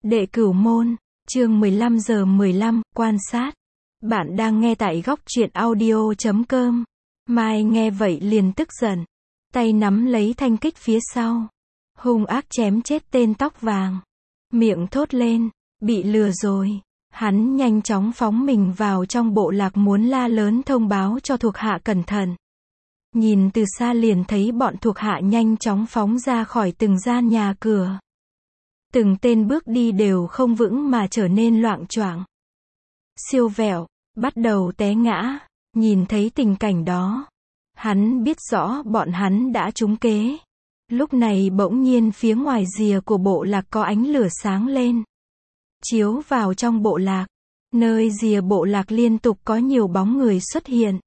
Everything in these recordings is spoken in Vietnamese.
Đệ Cửu Môn, chương 15:15, quan sát. Bạn đang nghe tại góc truyện audio.com. Mai nghe vậy liền tức giận. Tay nắm lấy thanh kích phía sau. Hung ác chém chết tên tóc vàng. Miệng thốt lên, bị lừa rồi. Hắn nhanh chóng phóng mình vào trong bộ lạc muốn la lớn thông báo cho thuộc hạ cẩn thận. Nhìn từ xa liền thấy bọn thuộc hạ nhanh chóng phóng ra khỏi từng gian nhà cửa. Từng tên bước đi đều không vững mà trở nên loạng choạng. Siêu vẹo, bắt đầu té ngã. Nhìn thấy tình cảnh đó, hắn biết rõ bọn hắn đã trúng kế. Lúc này bỗng nhiên phía ngoài rìa của bộ lạc có ánh lửa sáng lên, chiếu vào trong bộ lạc. Nơi rìa bộ lạc liên tục có nhiều bóng người xuất hiện.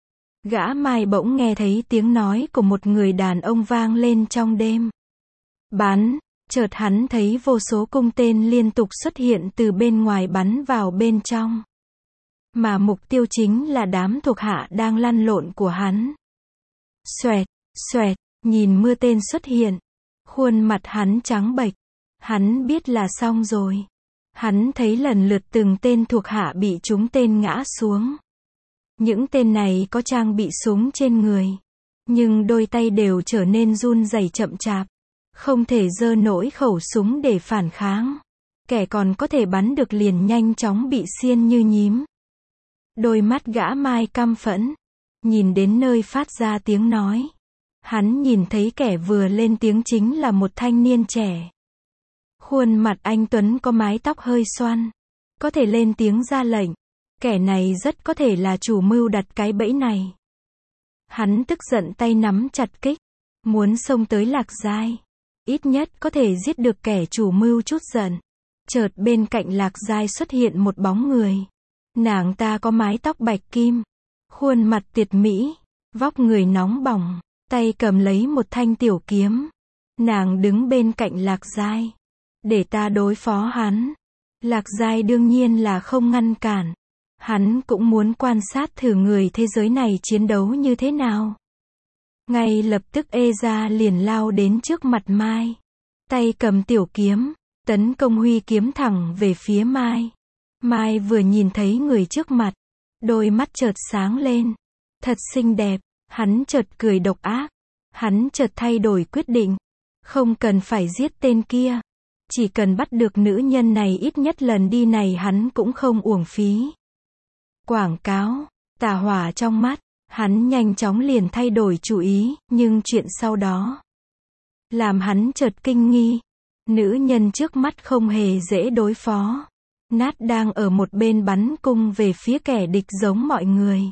Gã Mai bỗng nghe thấy tiếng nói của một người đàn ông vang lên trong đêm. Bắn, chợt hắn thấy vô số cung tên liên tục xuất hiện từ bên ngoài bắn vào bên trong. Mà mục tiêu chính là đám thuộc hạ đang lăn lộn của hắn. Xoẹt, xoẹt, nhìn mưa tên xuất hiện. Khuôn mặt hắn trắng bệch. Hắn biết là xong rồi. Hắn thấy lần lượt từng tên thuộc hạ bị trúng tên ngã xuống. Những tên này có trang bị súng trên người. Nhưng đôi tay đều trở nên run rẩy chậm chạp. Không thể giơ nổi khẩu súng để phản kháng. Kẻ còn có thể bắn được liền nhanh chóng bị xiên như nhím. Đôi mắt gã Mai căm phẫn. Nhìn đến nơi phát ra tiếng nói. Hắn nhìn thấy kẻ vừa lên tiếng chính là một thanh niên trẻ. Khuôn mặt anh tuấn có mái tóc hơi xoăn. Có thể lên tiếng ra lệnh. Kẻ này rất có thể là chủ mưu đặt cái bẫy này. Hắn tức giận tay nắm chặt kích. Muốn xông tới Lạc Giai. Ít nhất có thể giết được kẻ chủ mưu chút giận. Chợt bên cạnh Lạc Giai xuất hiện một bóng người. Nàng ta có mái tóc bạch kim. Khuôn mặt tuyệt mỹ. Vóc người nóng bỏng. Tay cầm lấy một thanh tiểu kiếm. Nàng đứng bên cạnh Lạc Giai. Để ta đối phó hắn. Lạc Giai đương nhiên là không ngăn cản. Hắn cũng muốn quan sát thử người thế giới này chiến đấu như thế nào. Ngay lập tức Eza liền lao đến trước mặt Mai. Tay cầm tiểu kiếm, tấn công huy kiếm thẳng về phía Mai. Mai vừa nhìn thấy người trước mặt, đôi mắt chợt sáng lên. Thật xinh đẹp, hắn chợt cười độc ác. Hắn chợt thay đổi quyết định. Không cần phải giết tên kia. Chỉ cần bắt được nữ nhân này ít nhất lần đi này hắn cũng không uổng phí. Quảng cáo, tà hỏa trong mắt. Hắn nhanh chóng liền thay đổi chủ ý, nhưng chuyện sau đó làm hắn chợt kinh nghi. Nữ nhân trước mắt không hề dễ đối phó. Nát đang ở một bên bắn cung về phía kẻ địch giống mọi người.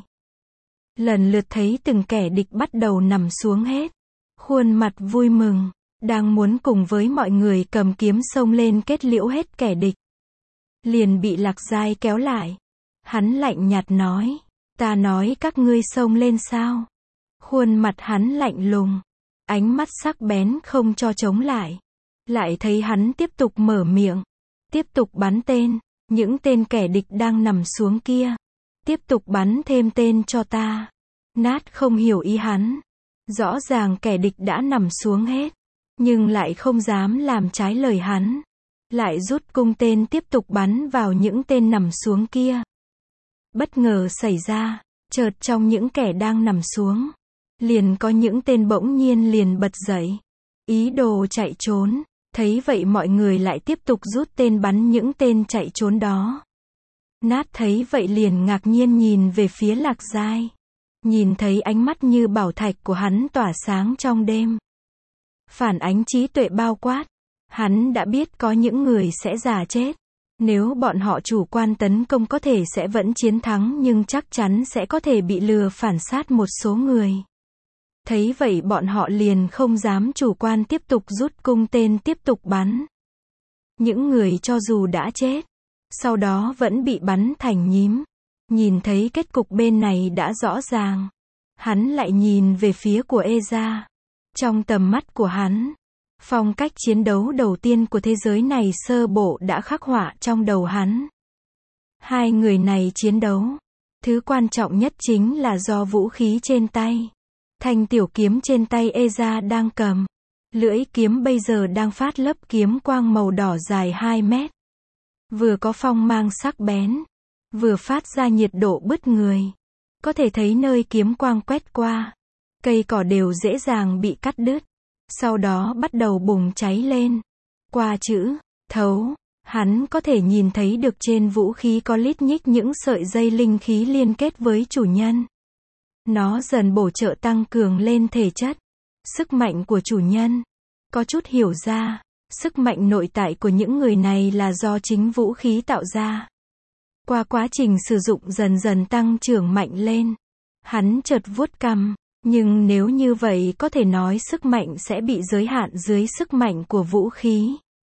Lần lượt thấy từng kẻ địch bắt đầu nằm xuống hết. Khuôn mặt vui mừng, đang muốn cùng với mọi người cầm kiếm xông lên kết liễu hết kẻ địch. Liền bị Lạc Giai kéo lại. Hắn lạnh nhạt nói. Ta nói các ngươi xông lên sao? Khuôn mặt hắn lạnh lùng. Ánh mắt sắc bén không cho chống lại. Lại thấy hắn tiếp tục mở miệng. Tiếp tục bắn tên. Những tên kẻ địch đang nằm xuống kia. Tiếp tục bắn thêm tên cho ta. Nát không hiểu ý hắn. Rõ ràng kẻ địch đã nằm xuống hết. Nhưng lại không dám làm trái lời hắn. Lại rút cung tên tiếp tục bắn vào những tên nằm xuống kia. Bất ngờ xảy ra, chợt trong những kẻ đang nằm xuống, liền có những tên bỗng nhiên liền bật dậy, ý đồ chạy trốn. Thấy vậy mọi người lại tiếp tục rút tên bắn những tên chạy trốn đó. Nát thấy vậy liền ngạc nhiên nhìn về phía Lạc Giai. Nhìn thấy ánh mắt như bảo thạch của hắn tỏa sáng trong đêm. Phản ánh trí tuệ bao quát. Hắn đã biết có những người sẽ già chết. Nếu bọn họ chủ quan tấn công có thể sẽ vẫn chiến thắng nhưng chắc chắn sẽ có thể bị lừa phản sát một số người. Thấy vậy bọn họ liền không dám chủ quan tiếp tục rút cung tên tiếp tục bắn. Những người cho dù đã chết, sau đó vẫn bị bắn thành nhím. Nhìn thấy kết cục bên này đã rõ ràng. Hắn lại nhìn về phía của Eza. Trong tầm mắt của hắn, phong cách chiến đấu đầu tiên của thế giới này sơ bộ đã khắc họa trong đầu hắn. Hai người này chiến đấu. Thứ quan trọng nhất chính là do vũ khí trên tay. Thanh tiểu kiếm trên tay Eza đang cầm. Lưỡi kiếm bây giờ đang phát lấp kiếm quang màu đỏ dài 2 mét. vừa có phong mang sắc bén, vừa phát ra nhiệt độ bứt người. Có thể thấy nơi kiếm quang quét qua, cây cỏ đều dễ dàng bị cắt đứt, sau đó bắt đầu bùng cháy lên. Qua chữ thấu, hắn có thể nhìn thấy được trên vũ khí có lít nhít những sợi dây linh khí liên kết với chủ nhân. Nó dần bổ trợ tăng cường lên thể chất, sức mạnh của chủ nhân. Có chút hiểu ra, sức mạnh nội tại của những người này là do chính vũ khí tạo ra. Qua quá trình sử dụng dần dần tăng trưởng mạnh lên. Hắn chợt vuốt cằm, nhưng nếu như vậy có thể nói sức mạnh sẽ bị giới hạn dưới sức mạnh của vũ khí.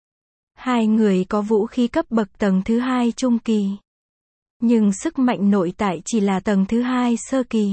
Hai người có vũ khí cấp bậc tầng thứ 2 trung kỳ. Nhưng sức mạnh nội tại chỉ là tầng thứ 2 sơ kỳ.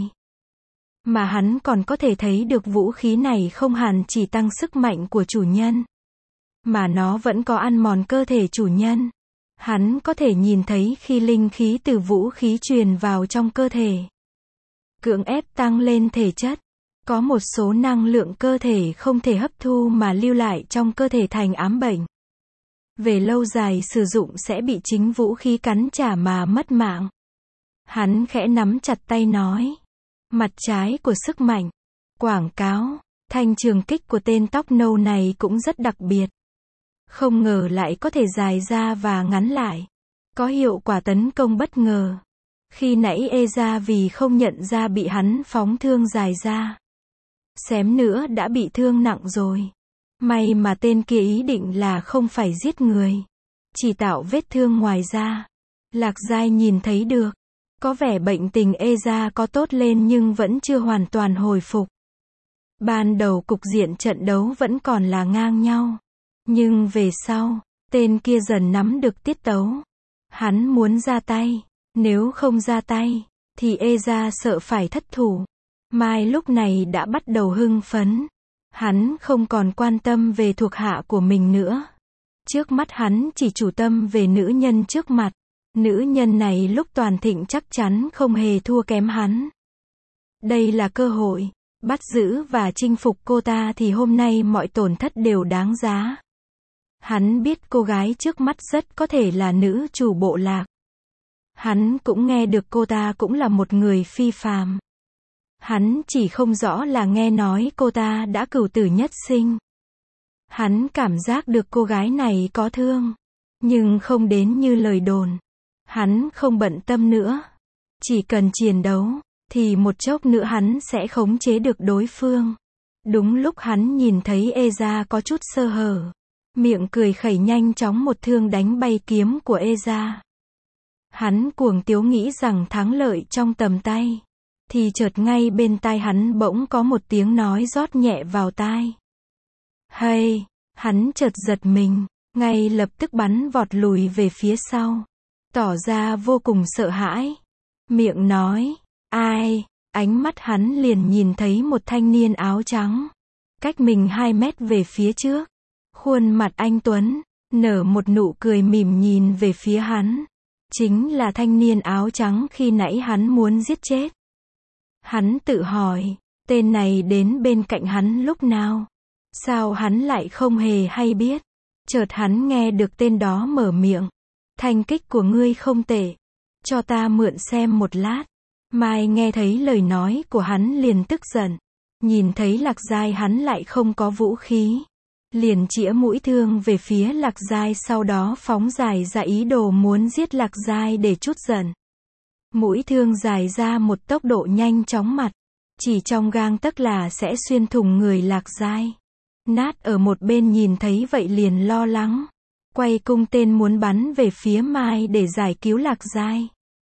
Mà hắn còn có thể thấy được vũ khí này không hẳn chỉ tăng sức mạnh của chủ nhân, mà nó vẫn có ăn mòn cơ thể chủ nhân. Hắn có thể nhìn thấy khi linh khí từ vũ khí truyền vào trong cơ thể, cưỡng ép tăng lên thể chất. Có một số năng lượng cơ thể không thể hấp thu mà lưu lại trong cơ thể thành ám bệnh. Về lâu dài sử dụng sẽ bị chính vũ khí cắn trả mà mất mạng. Hắn khẽ nắm chặt tay nói. Mặt trái của sức mạnh. Quảng cáo, thanh trường kích của tên tóc nâu này cũng rất đặc biệt. Không ngờ lại có thể dài ra và ngắn lại. Có hiệu quả tấn công bất ngờ. Khi nãy Eza vì không nhận ra bị hắn phóng thương dài ra. Xém nữa đã bị thương nặng rồi. May mà tên kia ý định là không phải giết người, chỉ tạo vết thương ngoài da. Lạc Giai nhìn thấy được. Có vẻ bệnh tình Eza có tốt lên nhưng vẫn chưa hoàn toàn hồi phục. Ban đầu cục diện trận đấu vẫn còn là ngang nhau. Nhưng về sau, tên kia dần nắm được tiết tấu. Hắn muốn ra tay. Nếu không ra tay, thì Eza sợ phải thất thủ. Mai lúc này đã bắt đầu hưng phấn. Hắn không còn quan tâm về thuộc hạ của mình nữa. Trước mắt hắn chỉ chủ tâm về nữ nhân trước mặt. Nữ nhân này lúc toàn thịnh chắc chắn không hề thua kém hắn. Đây là cơ hội. Bắt giữ và chinh phục cô ta thì hôm nay mọi tổn thất đều đáng giá. Hắn biết cô gái trước mắt rất có thể là nữ chủ bộ lạc. Hắn cũng nghe được cô ta cũng là một người phi phàm. Hắn chỉ không rõ là nghe nói cô ta đã cửu tử nhất sinh. Hắn cảm giác được cô gái này có thương, nhưng không đến như lời đồn. Hắn không bận tâm nữa. Chỉ cần chiến đấu, thì một chốc nữa hắn sẽ khống chế được đối phương. Đúng lúc hắn nhìn thấy Eza có chút sơ hở. Miệng cười khẩy nhanh chóng một thương đánh bay kiếm của Eza. Hắn cuồng tiếu nghĩ rằng thắng lợi trong tầm tay. Thì chợt ngay bên tai hắn bỗng có một tiếng nói rót nhẹ vào tai. Hay, hắn chợt giật mình, ngay lập tức bắn vọt lùi về phía sau. Tỏ ra vô cùng sợ hãi. Miệng nói, ai, ánh mắt hắn liền nhìn thấy một thanh niên áo trắng. Cách mình 2 mét về phía trước. Khuôn mặt anh Tuấn, nở một nụ cười mỉm nhìn về phía hắn. Chính là thanh niên áo trắng khi nãy hắn muốn giết chết. Hắn tự hỏi, tên này đến bên cạnh hắn lúc nào? Sao hắn lại không hề hay biết? Chợt hắn nghe được tên đó mở miệng. Thanh kích của ngươi không tệ. Cho ta mượn xem một lát. Mai nghe thấy lời nói của hắn liền tức giận. Nhìn thấy Lạc Giai hắn lại không có vũ khí. Liền chĩa mũi thương về phía Lạc Giai sau đó phóng dài ra ý đồ muốn giết Lạc Giai để trút giận. Mũi thương dài ra một tốc độ nhanh chóng mặt. Chỉ trong gang tấc là sẽ xuyên thủng người Lạc Giai. Nát ở một bên nhìn thấy vậy liền lo lắng. Quay cung tên muốn bắn về phía Mai để giải cứu Lạc Giai.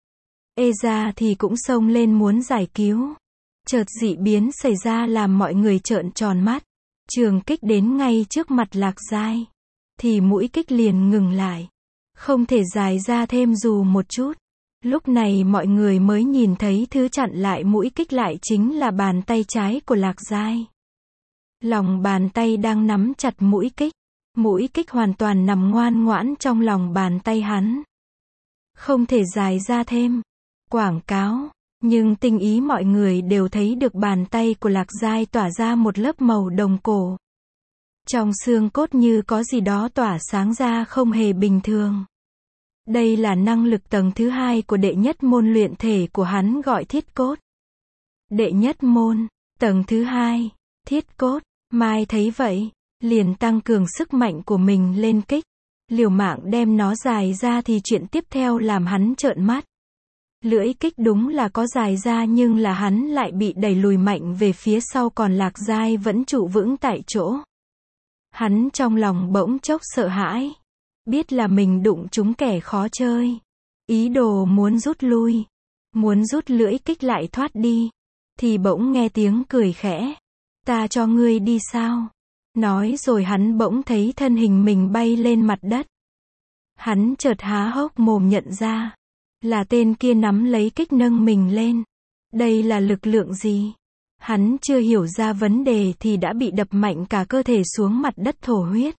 Eza thì cũng xông lên muốn giải cứu. Chợt dị biến xảy ra làm mọi người trợn tròn mắt. Trường kích đến ngay trước mặt Lạc Giai. Thì mũi kích liền ngừng lại. Không thể dài ra thêm dù một chút. Lúc này mọi người mới nhìn thấy thứ chặn lại mũi kích lại chính là bàn tay trái của Lạc Giai. Lòng bàn tay đang nắm chặt mũi kích. Mũi kích hoàn toàn nằm ngoan ngoãn trong lòng bàn tay hắn. Không thể dài ra thêm. Quảng cáo. Nhưng tinh ý mọi người đều thấy được bàn tay của Lạc Giai tỏa ra một lớp màu đồng cổ. Trong xương cốt như có gì đó tỏa sáng ra không hề bình thường. Đây là năng lực tầng thứ hai của đệ nhất môn luyện thể của hắn gọi thiết cốt. Đệ nhất môn, tầng thứ hai, thiết cốt. Mai thấy vậy, liền tăng cường sức mạnh của mình lên kích. Liều mạng đem nó dài ra thì chuyện tiếp theo làm hắn trợn mắt. Lưỡi kích đúng là có dài ra nhưng là hắn lại bị đẩy lùi mạnh về phía sau còn Lạc Giai vẫn trụ vững tại chỗ. Hắn trong lòng bỗng chốc sợ hãi. Biết là mình đụng trúng kẻ khó chơi. Ý đồ muốn rút lui. Muốn rút lưỡi kích lại thoát đi. Thì bỗng nghe tiếng cười khẽ. Ta cho ngươi đi sao? Nói rồi hắn bỗng thấy thân hình mình bay lên mặt đất. Hắn chợt há hốc mồm nhận ra. Là tên kia nắm lấy kích nâng mình lên. Đây là lực lượng gì? Hắn chưa hiểu ra vấn đề thì đã bị đập mạnh cả cơ thể xuống mặt đất thổ huyết.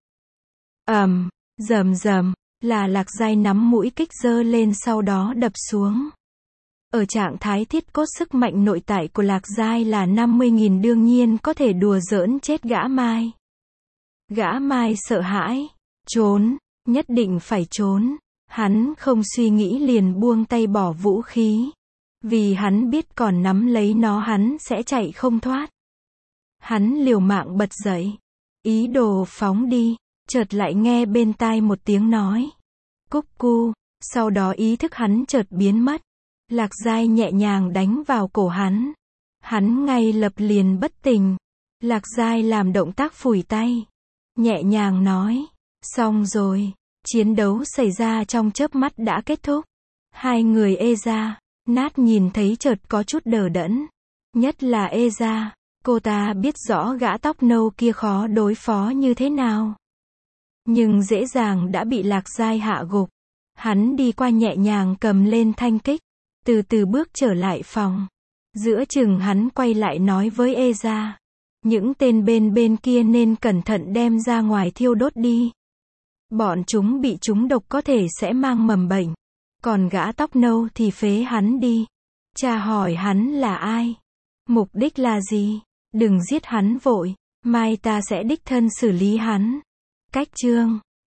Rầm rầm, là Lạc Giai nắm mũi kích giơ lên sau đó đập xuống. Ở trạng thái thiết cốt sức mạnh nội tại của Lạc Giai là 50.000 đương nhiên có thể đùa giỡn chết gã Mai. Gã Mai sợ hãi. Trốn, nhất định phải trốn. Hắn không suy nghĩ liền buông tay bỏ vũ khí. Vì hắn biết còn nắm lấy nó hắn sẽ chạy không thoát. Hắn liều mạng bật dậy. Ý đồ phóng đi. Chợt lại nghe bên tai một tiếng nói. Cúc cu. Sau đó ý thức hắn chợt biến mất. Lạc Giai nhẹ nhàng đánh vào cổ hắn. Hắn ngay lập liền bất tỉnh. Lạc Giai làm động tác phủi tay. Nhẹ nhàng nói. Xong rồi. Chiến đấu xảy ra trong chớp mắt đã kết thúc. Hai người ê ra. Nát nhìn thấy chợt có chút đờ đẫn. Nhất là ê ra. Cô ta biết rõ gã tóc nâu kia khó đối phó như thế nào. Nhưng dễ dàng đã bị Lạc Giai hạ gục. Hắn đi qua nhẹ nhàng cầm lên thanh kích. Từ từ bước trở lại phòng. Giữa chừng hắn quay lại nói với ê ra. Những tên bên kia nên cẩn thận đem ra ngoài thiêu đốt đi. Bọn chúng bị trúng độc có thể sẽ mang mầm bệnh. Còn gã tóc nâu thì phế hắn đi. Cha hỏi hắn là ai? Mục đích là gì? Đừng giết hắn vội. Mai ta sẽ đích thân xử lý hắn. Cách chương